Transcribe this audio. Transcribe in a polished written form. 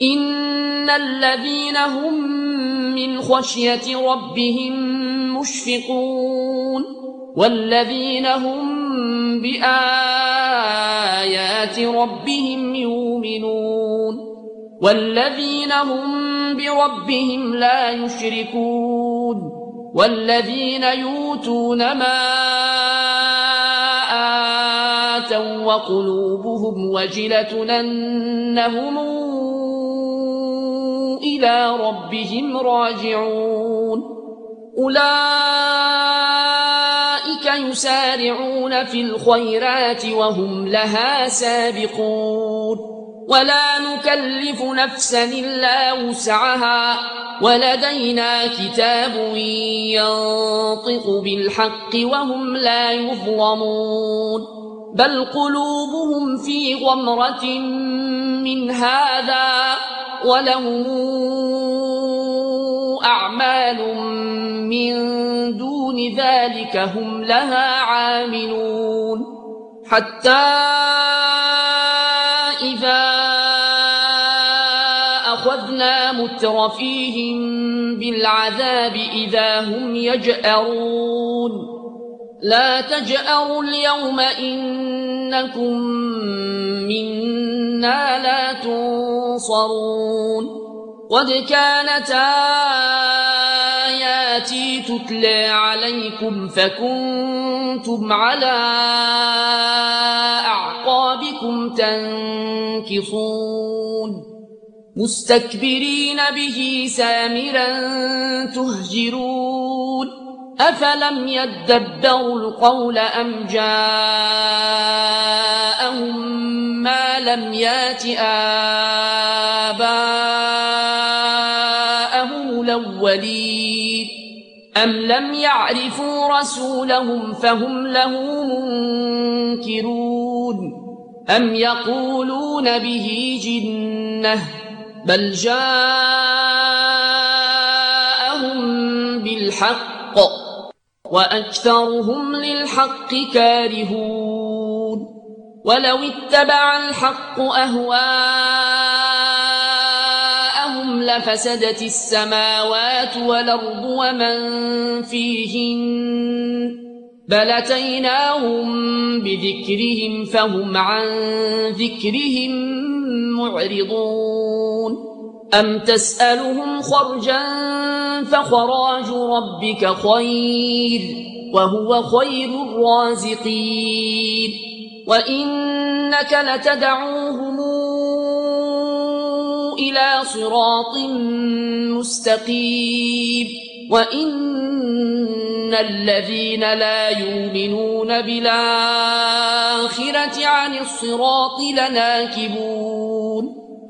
إن الذين هم من خشية ربهم مشفقون والذين هم بآيات ربهم يؤمنون والذين هم بربهم لا يشركون والذين يؤتون ما آتوا وقلوبهم وجلة أنهم إلى ربهم راجعون أولئك يسارعون في الخيرات وهم لها سابقون ولا نكلف نفسا إلا وسعها ولدينا كتاب ينطق بالحق وهم لا يظلمون بل قلوبهم في غمرة من هذا ولهم أعمال من دون ذلك هم لها عاملون حتى إذا أخذنا مترفيهم بالعذاب إذا هم يجأرون لا تجأروا اليوم إنكم منا لا تنصرون قد كانت آياتي تتلى عليكم فكنتم على أعقابكم تنكصون مستكبرين به سامرا تهجرون أفلم يدبروا القول أم جاءهم ما لم يات آباءهم الأولين أم لم يعرفوا رسولهم فهم له منكرون أم يقولون به جنة بل جاءهم بالحق وأكثرهم للحق كارهون ولو اتبع الحق أهواءهم لفسدت السماوات والأرض ومن فيهن بل أتيناهم بذكرهم فهم عن ذكرهم معرضون أم تسألهم خرجا فخراج ربك خير وهو خير الرازقين وإنك لتدعوهم إلى صراط مستقيم وإن الذين لا يؤمنون بالآخرة عن الصراط لناكبون